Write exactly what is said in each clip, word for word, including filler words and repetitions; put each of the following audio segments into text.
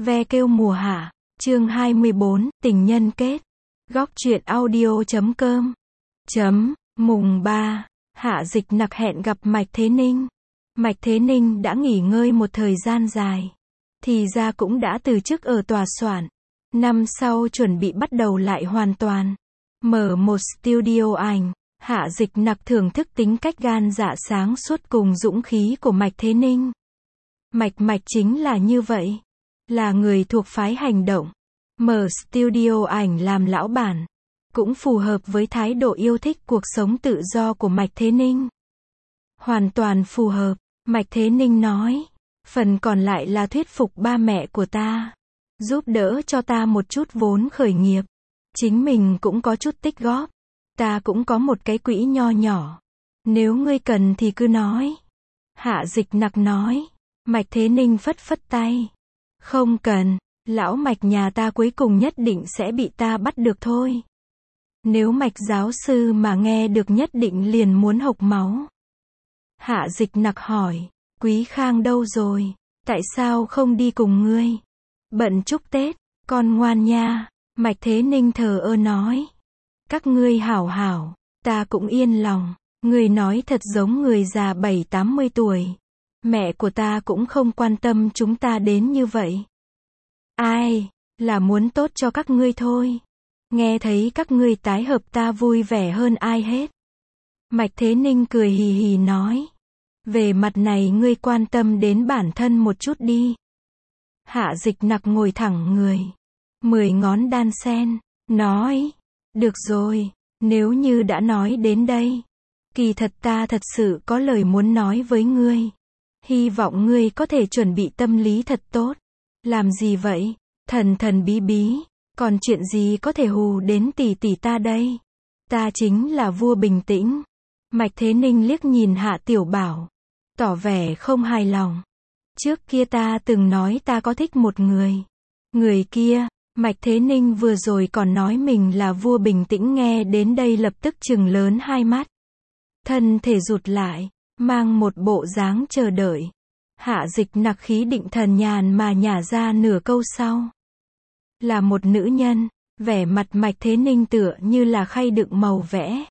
Ve kêu mùa hạ, chương hai mươi bốn, tình nhân kết. Góc truyện audio chấm com. Chấm, mùng ba, Hạ Dịch Nặc hẹn gặp Mạch Thế Ninh. Mạch Thế Ninh đã nghỉ ngơi một thời gian dài. Thì ra cũng đã từ chức ở tòa soạn. Năm sau chuẩn bị bắt đầu lại hoàn toàn. Mở một studio ảnh. Hạ Dịch Nặc thưởng thức tính cách gan dạ sáng suốt cùng dũng khí của Mạch Thế Ninh. Mạch Mạch chính là như vậy. Là người thuộc phái hành động. Mở studio ảnh làm lão bản. Cũng phù hợp với thái độ yêu thích cuộc sống tự do của Mạch Thế Ninh. Hoàn toàn phù hợp, Mạch Thế Ninh nói. Phần còn lại là thuyết phục ba mẹ của ta. Giúp đỡ cho ta một chút vốn khởi nghiệp. Chính mình cũng có chút tích góp. Ta cũng có một cái quỹ nho nhỏ. Nếu ngươi cần thì cứ nói. Hạ Dịch Nặc nói. Mạch Thế Ninh phất phất tay. Không cần, lão Mạch nhà ta cuối cùng nhất định sẽ bị ta bắt được thôi. Nếu Mạch giáo sư mà nghe được nhất định liền muốn hộc máu. Hạ Dịch Nặc hỏi, Quý Khang đâu rồi? Tại sao không đi cùng ngươi? Bận chúc Tết, con ngoan nha. Mạch Thế Ninh thờ ơ nói. Các ngươi hảo hảo, ta cũng yên lòng. Ngươi nói thật giống người già bảy tám mươi tuổi. Mẹ của ta cũng không quan tâm chúng ta đến như vậy. Ai, là muốn tốt cho các ngươi thôi. Nghe thấy các ngươi tái hợp ta vui vẻ hơn ai hết. Mạch Thế Ninh cười hì hì nói. Về mặt này ngươi quan tâm đến bản thân một chút đi. Hạ Dịch Nặc ngồi thẳng người. Mười ngón đan sen, nói. Được rồi, nếu như đã nói đến đây. Kỳ thật ta thật sự có lời muốn nói với ngươi. Hy vọng ngươi có thể chuẩn bị tâm lý thật tốt. Làm gì vậy? Thần thần bí bí. Còn chuyện gì có thể hù đến tỷ tỷ ta đây? Ta chính là vua bình tĩnh. Mạch Thế Ninh liếc nhìn Hạ Tiểu Bảo. Tỏ vẻ không hài lòng. Trước kia ta từng nói ta có thích một người. Người kia, Mạch Thế Ninh vừa rồi còn nói mình là vua bình tĩnh, nghe đến đây lập tức trừng lớn hai mắt. Thân thể rụt lại. Mang một bộ dáng chờ đợi. Hạ Dịch Nặc khí định thần nhàn mà nhả ra nửa câu sau. Là một nữ nhân, vẻ mặt Mạch Thế Ninh tựa như là khay đựng màu vẽ.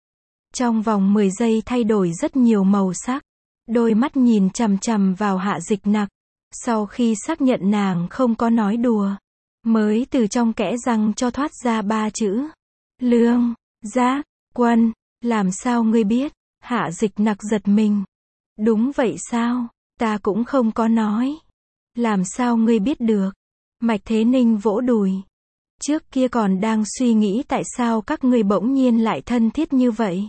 Trong vòng mười giây thay đổi rất nhiều màu sắc. Đôi mắt nhìn chằm chằm vào Hạ Dịch Nặc. Sau khi xác nhận nàng không có nói đùa, mới từ trong kẽ răng cho thoát ra ba chữ. Lương, Giác, Quân, làm sao ngươi biết? Hạ Dịch Nặc giật mình. Đúng vậy sao? Ta cũng không có nói. Làm sao ngươi biết được? Mạch Thế Ninh vỗ đùi. Trước kia còn đang suy nghĩ tại sao các ngươi bỗng nhiên lại thân thiết như vậy.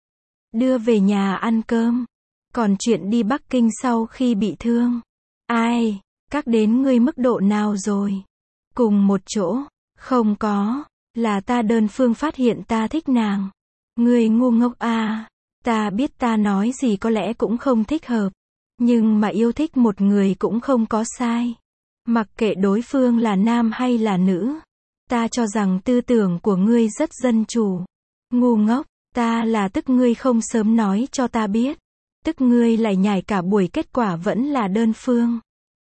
Đưa về nhà ăn cơm. Còn chuyện đi Bắc Kinh sau khi bị thương. Ai, các đến ngươi mức độ nào rồi? Cùng một chỗ. Không có. Là ta đơn phương phát hiện ta thích nàng. Ngươi ngu ngốc à. Ta biết ta nói gì có lẽ cũng không thích hợp. Nhưng mà yêu thích một người cũng không có sai. Mặc kệ đối phương là nam hay là nữ. Ta cho rằng tư tưởng của ngươi rất dân chủ. Ngu ngốc, ta là tức ngươi không sớm nói cho ta biết. Tức ngươi lại nhảy cả buổi kết quả vẫn là đơn phương.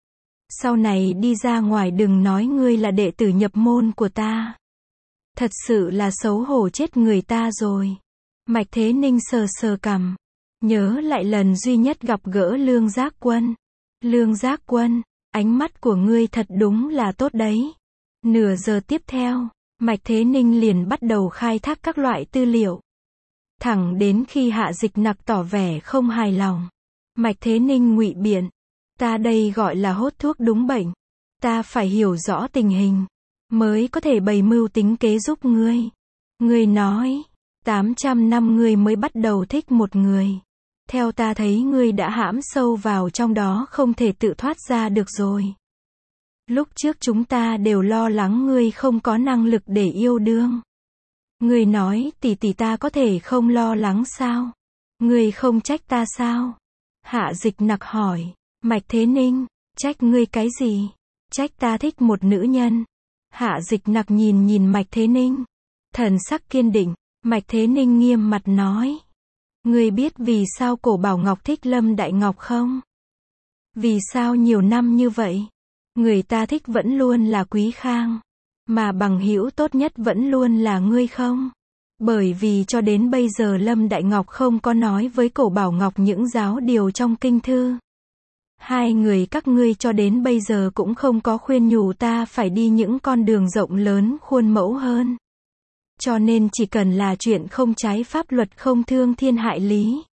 Sau này đi ra ngoài đừng nói ngươi là đệ tử nhập môn của ta. Thật sự là xấu hổ chết người ta rồi. Mạch Thế Ninh sờ sờ cằm. Nhớ lại lần duy nhất gặp gỡ Lương Giác Quân. Lương Giác Quân, ánh mắt của ngươi thật đúng là tốt đấy. Nửa giờ tiếp theo, Mạch Thế Ninh liền bắt đầu khai thác các loại tư liệu. Thẳng đến khi Hạ Dịch Nặc tỏ vẻ không hài lòng. Mạch Thế Ninh ngụy biện. Ta đây gọi là hốt thuốc đúng bệnh. Ta phải hiểu rõ tình hình. Mới có thể bày mưu tính kế giúp ngươi. Ngươi nói. tám trăm năm ngươi mới bắt đầu thích một người. Theo ta thấy ngươi đã hãm sâu vào trong đó không thể tự thoát ra được rồi. Lúc trước chúng ta đều lo lắng ngươi không có năng lực để yêu đương. Ngươi nói tỷ tỷ ta có thể không lo lắng sao? Ngươi không trách ta sao? Hạ Dịch Nặc hỏi. Mạch Thế Ninh, trách ngươi cái gì? Trách ta thích một nữ nhân. Hạ Dịch Nặc nhìn nhìn Mạch Thế Ninh. Thần sắc kiên định. Mạch Thế Ninh nghiêm mặt nói. Ngươi biết vì sao Cổ Bảo Ngọc thích Lâm Đại Ngọc không? Vì sao nhiều năm như vậy? Người ta thích vẫn luôn là Quý Khang. Mà bằng hữu tốt nhất vẫn luôn là ngươi không? Bởi vì cho đến bây giờ Lâm Đại Ngọc không có nói với Cổ Bảo Ngọc những giáo điều trong kinh thư. Hai người các ngươi cho đến bây giờ cũng không có khuyên nhủ ta phải đi những con đường rộng lớn khuôn mẫu hơn. Cho nên chỉ cần là chuyện không trái pháp luật không thương thiên hại lý.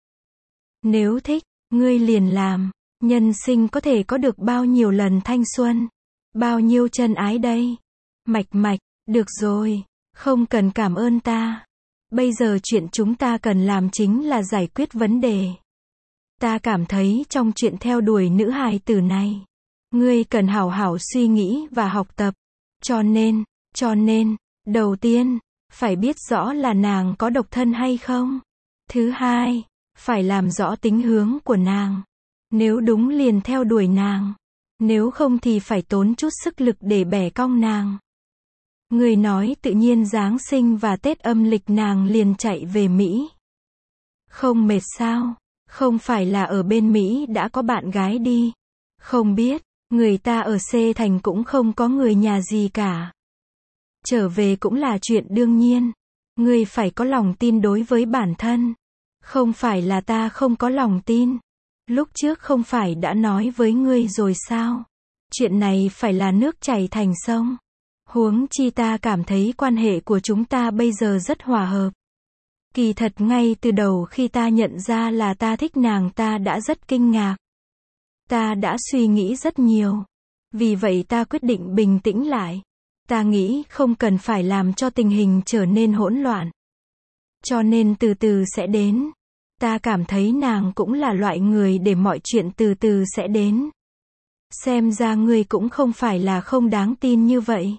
Nếu thích, ngươi liền làm. Nhân sinh có thể có được bao nhiêu lần thanh xuân, bao nhiêu chân ái đây. Mạch Mạch, được rồi, không cần cảm ơn ta. Bây giờ chuyện chúng ta cần làm chính là giải quyết vấn đề. Ta cảm thấy trong chuyện theo đuổi nữ hài tử này, ngươi cần hảo hảo suy nghĩ và học tập. Cho nên, cho nên, đầu tiên, phải biết rõ là nàng có độc thân hay không. Thứ hai, phải làm rõ tính hướng của nàng. Nếu đúng liền theo đuổi nàng. Nếu không thì phải tốn chút sức lực để bẻ cong nàng. Người nói tự nhiên Giáng sinh và Tết âm lịch nàng liền chạy về Mỹ. Không mệt sao? Không phải là ở bên Mỹ đã có bạn gái đi. Không biết, người ta ở C thành cũng không có người nhà gì cả. Trở về cũng là chuyện đương nhiên. Ngươi phải có lòng tin đối với bản thân. Không phải là ta không có lòng tin. Lúc trước không phải đã nói với ngươi rồi sao? Chuyện này phải là nước chảy thành sông. Huống chi ta cảm thấy quan hệ của chúng ta bây giờ rất hòa hợp. Kỳ thật ngay từ đầu khi ta nhận ra là ta thích nàng ta đã rất kinh ngạc. Ta đã suy nghĩ rất nhiều. Vì vậy ta quyết định bình tĩnh lại. Ta nghĩ không cần phải làm cho tình hình trở nên hỗn loạn. Cho nên từ từ sẽ đến. Ta cảm thấy nàng cũng là loại người để mọi chuyện từ từ sẽ đến. Xem ra ngươi cũng không phải là không đáng tin như vậy.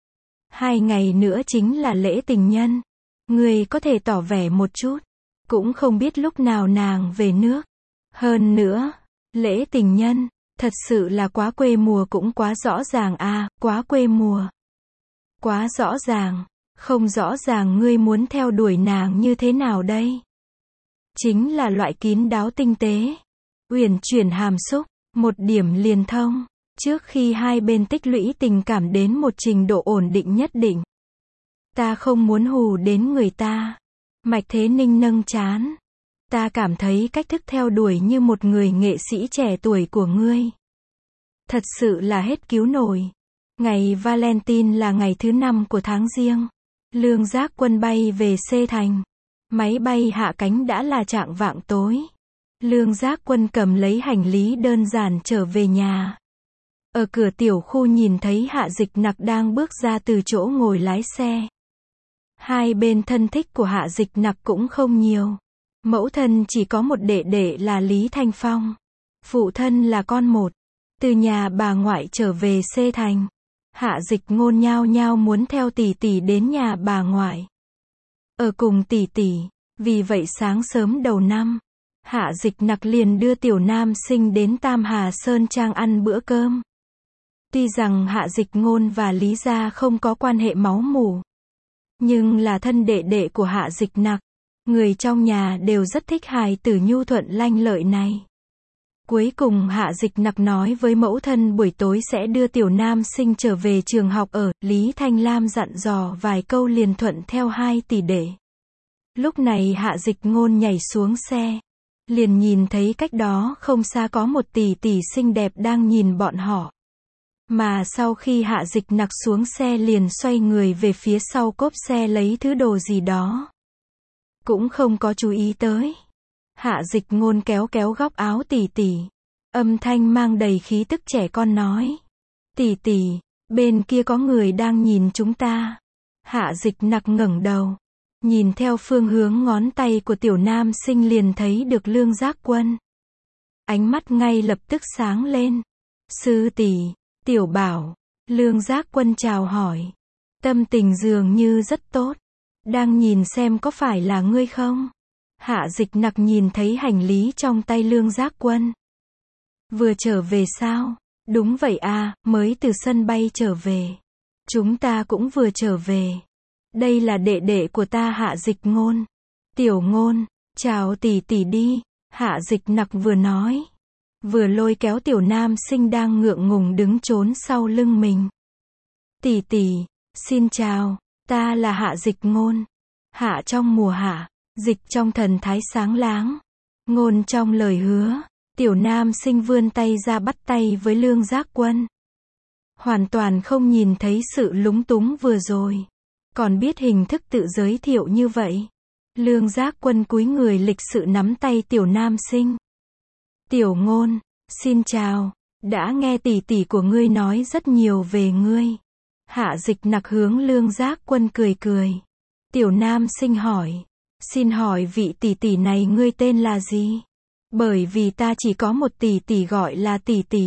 Hai ngày nữa chính là lễ tình nhân. Ngươi có thể tỏ vẻ một chút. Cũng không biết lúc nào nàng về nước. Hơn nữa, lễ tình nhân, thật sự là quá quê mùa cũng quá rõ ràng à, quá quê mùa. Quá rõ ràng, không rõ ràng ngươi muốn theo đuổi nàng như thế nào đây? Chính là loại kín đáo tinh tế, uyển chuyển hàm xúc, một điểm liền thông, trước khi hai bên tích lũy tình cảm đến một trình độ ổn định nhất định. Ta không muốn hù đến người ta. Mạch Thế Ninh nâng trán. Ta cảm thấy cách thức theo đuổi như một người nghệ sĩ trẻ tuổi của ngươi. Thật sự là hết cứu nổi. Ngày Valentine là ngày thứ năm của tháng Giêng. Lương Giác Quân bay về C thành. Máy bay hạ cánh đã là chạng vạng tối. Lương Giác Quân cầm lấy hành lý đơn giản trở về nhà. Ở cửa tiểu khu nhìn thấy Hạ Dịch Nặc đang bước ra từ chỗ ngồi lái xe. Hai bên thân thích của Hạ Dịch Nặc cũng không nhiều. Mẫu thân chỉ có một đệ đệ là Lý Thanh Phong. Phụ thân là con một. Từ nhà bà ngoại trở về C thành. Hạ Dịch Ngôn nhao nhao muốn theo tỷ tỷ đến nhà bà ngoại. Ở cùng tỷ tỷ. Vì vậy sáng sớm đầu năm, Hạ Dịch Nặc liền đưa tiểu nam sinh đến Tam Hà Sơn Trang ăn bữa cơm. Tuy rằng Hạ Dịch Ngôn và Lý gia không có quan hệ máu mủ, nhưng là thân đệ đệ của Hạ Dịch Nặc. Người trong nhà đều rất thích hài tử nhu thuận lanh lợi này. Cuối cùng Hạ Dịch Nặc nói với mẫu thân buổi tối sẽ đưa tiểu nam sinh trở về trường học ở. Lý Thanh Lam dặn dò vài câu liền thuận theo hai tỷ đệ. Lúc này Hạ Dịch Ngôn nhảy xuống xe. Liền nhìn thấy cách đó không xa có một tỷ tỷ xinh đẹp đang nhìn bọn họ. Mà sau khi Hạ Dịch Nặc xuống xe liền xoay người về phía sau cốp xe lấy thứ đồ gì đó. Cũng không có chú ý tới. Hạ Dịch Ngôn kéo kéo góc áo tỷ tỷ. Âm thanh mang đầy khí tức trẻ con nói. Tỷ tỷ, bên kia có người đang nhìn chúng ta. Hạ Dịch Nặc ngẩng đầu. Nhìn theo phương hướng ngón tay của tiểu nam sinh liền thấy được Lương Giác Quân. Ánh mắt ngay lập tức sáng lên. Sư tỷ, tiểu bảo. Lương Giác Quân chào hỏi. Tâm tình dường như rất tốt. Đang nhìn xem có phải là ngươi không? Hạ Dịch Nặc nhìn thấy hành lý trong tay Lương Giác Quân. Vừa trở về sao? Đúng vậy à, mới từ sân bay trở về. Chúng ta cũng vừa trở về. Đây là đệ đệ của ta Hạ Dịch Ngôn. Tiểu Ngôn, chào tỷ tỷ đi. Hạ Dịch Nặc vừa nói. vừa lôi kéo tiểu nam sinh đang ngượng ngùng đứng trốn sau lưng mình. Tỷ tỷ, xin chào, ta là Hạ Dịch Ngôn. Hạ trong mùa hạ, dịch trong thần thái sáng láng, ngôn trong lời hứa. Tiểu nam sinh vươn tay ra bắt tay với Lương Giác Quân. Hoàn toàn không nhìn thấy sự lúng túng vừa rồi. Còn biết hình thức tự giới thiệu như vậy. Lương Giác Quân cúi người lịch sự nắm tay tiểu nam sinh. Tiểu Ngôn, xin chào, đã nghe tỷ tỷ của ngươi nói rất nhiều về ngươi. Hạ Dịch Nặc hướng Lương Giác Quân cười cười. Tiểu nam sinh hỏi, xin hỏi vị tỷ tỷ này ngươi tên là gì? Bởi vì ta chỉ có một tỷ tỷ gọi là tỷ tỷ.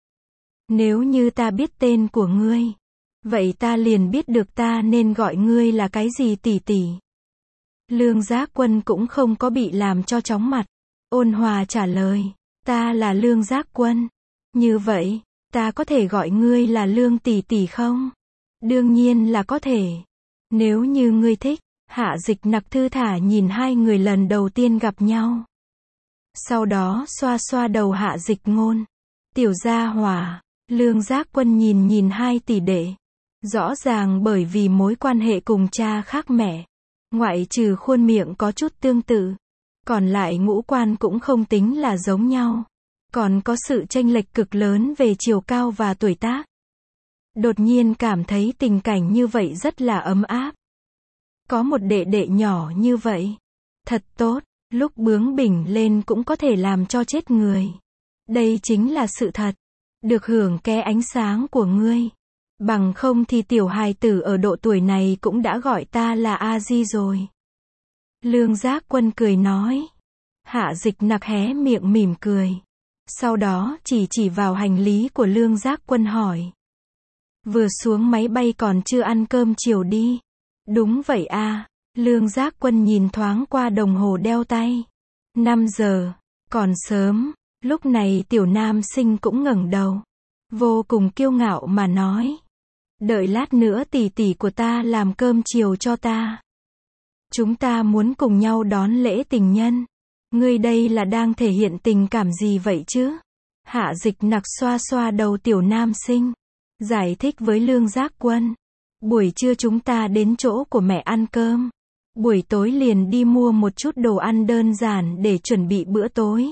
Nếu như ta biết tên của ngươi, vậy ta liền biết được ta nên gọi ngươi là cái gì tỷ tỷ. Lương Giác Quân cũng không có bị làm cho chóng mặt, ôn hòa trả lời, ta là Lương Giác Quân. Như vậy, ta có thể gọi ngươi là Lương tỷ tỷ không? Đương nhiên là có thể. Nếu như ngươi thích. Hạ Dịch Nặc thư thả nhìn hai người lần đầu tiên gặp nhau. Sau đó xoa xoa đầu Hạ Dịch Ngôn. Tiểu gia hỏa. Lương Giác Quân nhìn nhìn hai tỷ đệ. Rõ ràng bởi vì mối quan hệ cùng cha khác mẹ. Ngoại trừ khuôn miệng có chút tương tự. Còn lại ngũ quan cũng không tính là giống nhau. Còn có sự chênh lệch cực lớn về chiều cao và tuổi tác. Đột nhiên cảm thấy tình cảnh như vậy rất là ấm áp. Có một đệ đệ nhỏ như vậy. Thật tốt, lúc bướng bỉnh lên cũng có thể làm cho chết người. Đây chính là sự thật. Được hưởng ké ánh sáng của ngươi. Bằng không thì tiểu hài tử ở độ tuổi này cũng đã gọi ta là A Di rồi. Lương Giác Quân cười nói. Hạ Dịch Nặc hé miệng mỉm cười. Sau đó chỉ chỉ vào hành lý của Lương Giác Quân hỏi. Vừa xuống máy bay còn chưa ăn cơm chiều đi. Đúng vậy a. Lương Giác Quân nhìn thoáng qua đồng hồ đeo tay. năm giờ, còn sớm. Lúc này tiểu nam sinh cũng ngẩng đầu. Vô cùng kiêu ngạo mà nói. Đợi lát nữa tỷ tỷ của ta làm cơm chiều cho ta. Chúng ta muốn cùng nhau đón lễ tình nhân. Ngươi đây là đang thể hiện tình cảm gì vậy chứ? Hạ Dịch Nặc xoa xoa đầu tiểu nam sinh. Giải thích với Lương Giác Quân. Buổi trưa chúng ta đến chỗ của mẹ ăn cơm. Buổi tối liền đi mua một chút đồ ăn đơn giản để chuẩn bị bữa tối.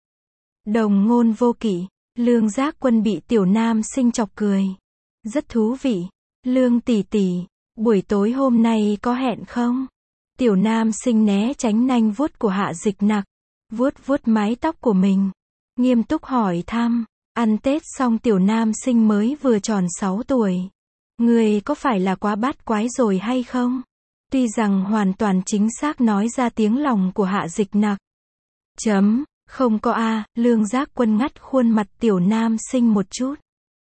Đồng ngôn vô kỵ. Lương Giác Quân bị tiểu nam sinh chọc cười. Rất thú vị. Lương tỷ tỷ, buổi tối hôm nay có hẹn không? Tiểu nam sinh né tránh nanh vuốt của Hạ Dịch Nặc. Vuốt vuốt mái tóc của mình. Nghiêm túc hỏi thăm. Ăn Tết xong tiểu nam sinh mới vừa tròn sáu tuổi. Ngươi có phải là quá bát quái rồi hay không? Tuy rằng hoàn toàn chính xác nói ra tiếng lòng của Hạ Dịch Nặc. Chấm, không có a. Lương Giác Quân ngắt khuôn mặt tiểu nam sinh một chút.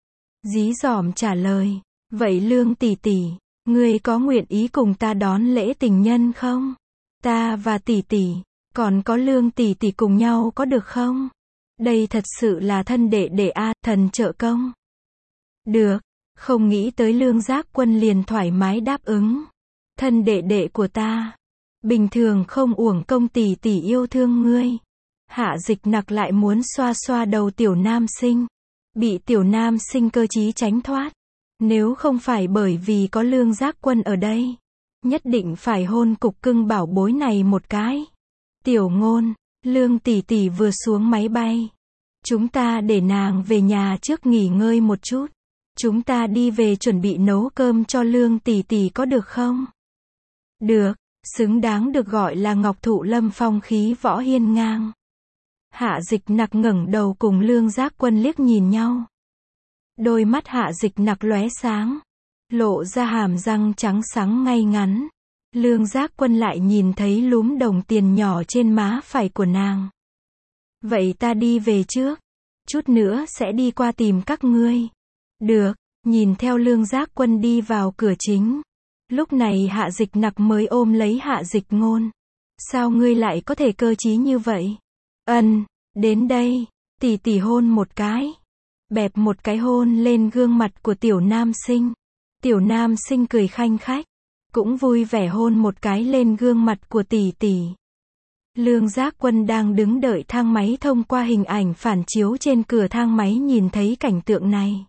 Dí dỏm trả lời. Vậy Lương tỷ tỷ, ngươi có nguyện ý cùng ta đón lễ tình nhân không? Ta và tỷ tỷ, còn có Lương tỷ tỷ cùng nhau có được không? Đây thật sự là thân đệ đệ a, thần trợ công. Được. Không nghĩ tới Lương Giác Quân liền thoải mái đáp ứng. Thân đệ đệ của ta. Bình thường không uổng công tỷ tỷ yêu thương ngươi. Hạ Dịch Nặc lại muốn xoa xoa đầu tiểu nam sinh. Bị tiểu nam sinh cơ trí tránh thoát. Nếu không phải bởi vì có Lương Giác Quân ở đây. Nhất định phải hôn cục cưng bảo bối này một cái. Tiểu Ngôn, Lương tỷ tỷ vừa xuống máy bay. Chúng ta để nàng về nhà trước nghỉ ngơi một chút. Chúng ta đi về chuẩn bị nấu cơm cho Lương tỷ tỷ có được không? Được, xứng đáng được gọi là Ngọc Thụ Lâm phong khí võ hiên ngang. Hạ Dịch Nặc ngẩng đầu cùng Lương Giác Quân liếc nhìn nhau. Đôi mắt Hạ Dịch Nặc lóe sáng, lộ ra hàm răng trắng sáng ngay ngắn. Lương Giác Quân lại nhìn thấy lúm đồng tiền nhỏ trên má phải của nàng. Vậy ta đi về trước, chút nữa sẽ đi qua tìm các ngươi. Được, nhìn theo Lương Giác Quân đi vào cửa chính. Lúc này Hạ Dịch Nặc mới ôm lấy Hạ Dịch Ngôn. Sao ngươi lại có thể cơ trí như vậy? Ân, đến đây, tỷ tỷ hôn một cái. Bẹp một cái hôn lên gương mặt của tiểu nam sinh. Tiểu nam sinh cười khanh khách, cũng vui vẻ hôn một cái lên gương mặt của tỷ tỷ. Lương Giác Quân đang đứng đợi thang máy, thông qua hình ảnh phản chiếu trên cửa thang máy nhìn thấy cảnh tượng này.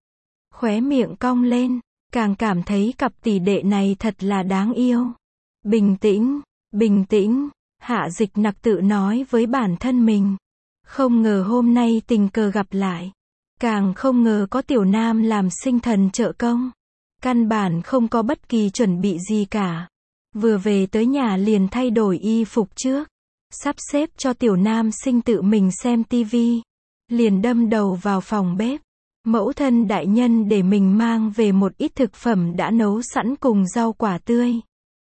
Khóe miệng cong lên, càng cảm thấy cặp tỷ đệ này thật là đáng yêu. Bình tĩnh, bình tĩnh, Hạ Dịch Nặc tự nói với bản thân mình. Không ngờ hôm nay tình cờ gặp lại. Càng không ngờ có Tiểu Nam làm sinh thần trợ công. Căn bản không có bất kỳ chuẩn bị gì cả. Vừa về tới nhà liền thay đổi y phục trước. Sắp xếp cho Tiểu Nam sinh tự mình xem tivi. Liền đâm đầu vào phòng bếp. Mẫu thân đại nhân để mình mang về một ít thực phẩm đã nấu sẵn cùng rau quả tươi.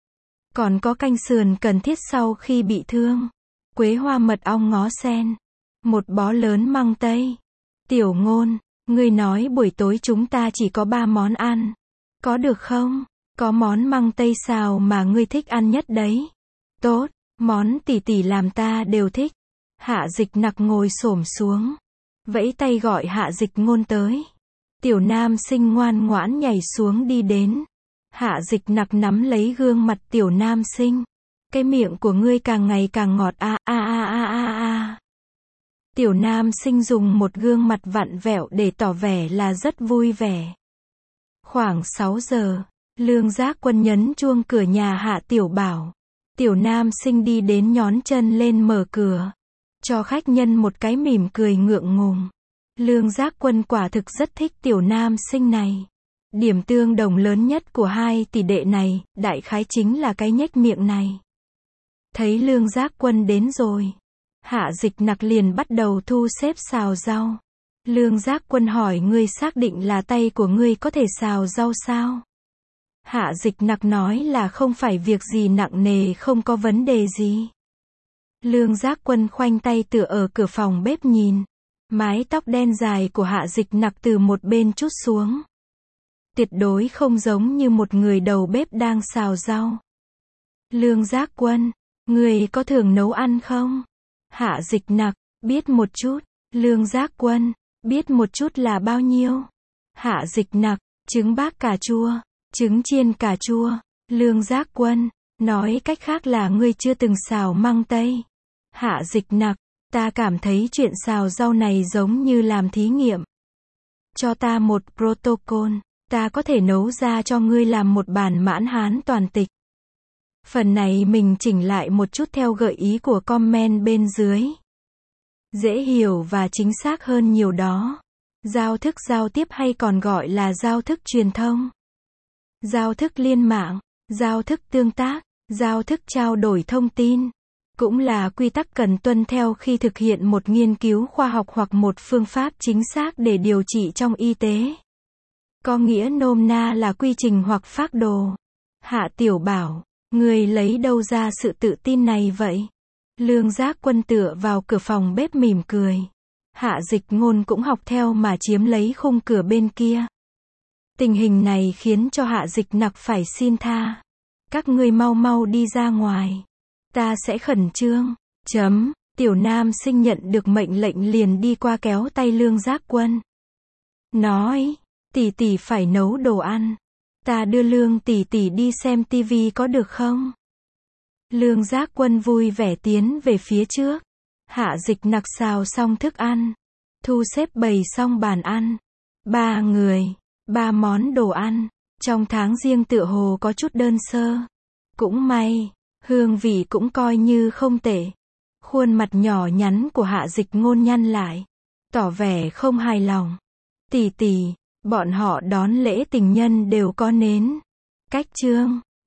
Còn có canh sườn cần thiết sau khi bị thương. Quế hoa mật ong ngó sen. Một bó lớn măng tây. Tiểu Ngôn, ngươi nói buổi tối chúng ta chỉ có ba món ăn. Có được không? Có món măng tây xào mà ngươi thích ăn nhất đấy. Tốt, món tỷ tỷ làm ta đều thích. Hạ Dịch Nặc ngồi xổm xuống. Vẫy tay gọi Hạ Dịch Ngôn tới. Tiểu Nam Sinh ngoan ngoãn nhảy xuống đi đến. Hạ Dịch Nặc nắm lấy gương mặt Tiểu Nam Sinh. Cái miệng của ngươi càng ngày càng ngọt a a a a a a. Tiểu Nam Sinh dùng một gương mặt vặn vẹo để tỏ vẻ là rất vui vẻ. Khoảng sáu giờ, Lương Giác Quân nhấn chuông cửa nhà Hạ Tiểu Bảo. Tiểu Nam Sinh đi đến nhón chân lên mở cửa. Cho khách nhân một cái mỉm cười ngượng ngùng. Lương Giác Quân quả thực rất thích Tiểu Nam Sinh này. Điểm tương đồng lớn nhất của hai tỷ đệ này, đại khái chính là cái nhếch miệng này. Thấy Lương Giác Quân đến rồi. Hạ Dịch Nặc liền bắt đầu thu xếp xào rau. Lương Giác Quân hỏi, ngươi xác định là tay của ngươi có thể xào rau sao? Hạ Dịch Nặc nói là không phải việc gì nặng nề, không có vấn đề gì. Lương Giác Quân khoanh tay tựa ở cửa phòng bếp nhìn. Mái tóc đen dài của Hạ Dịch Nặc từ một bên trút xuống. Tuyệt đối không giống như một người đầu bếp đang xào rau. Lương Giác Quân, ngươi có thường nấu ăn không? Hạ Dịch Nặc, biết một chút. Lương Giác Quân, biết một chút là bao nhiêu? Hạ Dịch Nặc, trứng bác cà chua, trứng chiên cà chua. Lương Giác Quân, nói cách khác là ngươi chưa từng xào măng tây. Hạ Dịch Nặc, ta cảm thấy chuyện xào rau này giống như làm thí nghiệm. Cho ta một protocol, ta có thể nấu ra cho ngươi làm một bản mãn hán toàn tịch. Phần này mình chỉnh lại một chút theo gợi ý của comment bên dưới. Dễ hiểu và chính xác hơn nhiều đó. Giao thức giao tiếp hay còn gọi là giao thức truyền thông. Giao thức liên mạng, giao thức tương tác, giao thức trao đổi thông tin. Cũng là quy tắc cần tuân theo khi thực hiện một nghiên cứu khoa học hoặc một phương pháp chính xác để điều trị trong y tế. Có nghĩa nôm na là quy trình hoặc phác đồ. Hạ Tiểu Bảo, ngươi lấy đâu ra sự tự tin này vậy? Lương Giác Quân tựa vào cửa phòng bếp mỉm cười. Hạ Dịch Ngôn cũng học theo mà chiếm lấy khung cửa bên kia. Tình hình này khiến cho Hạ Dịch Nặc phải xin tha. Các ngươi mau mau đi ra ngoài. Ta sẽ khẩn trương. Chấm. Tiểu Nam Sinh nhận được mệnh lệnh liền đi qua kéo tay Lương Giác Quân. Nói, tỷ tỷ phải nấu đồ ăn. Ta đưa Lương tỷ tỷ đi xem tivi có được không? Lương Giác Quân vui vẻ tiến về phía trước. Hạ Dịch Nặc xào xong thức ăn. Thu xếp bày xong bàn ăn. Ba người, ba món đồ ăn. Trong tháng riêng tựa hồ có chút đơn sơ. Cũng may, hương vị cũng coi như không tệ. Khuôn mặt nhỏ nhắn của Hạ Dịch Ngôn nhăn lại. Tỏ vẻ không hài lòng. Tỷ tỷ, bọn họ đón lễ tình nhân đều có nến. Cách trương.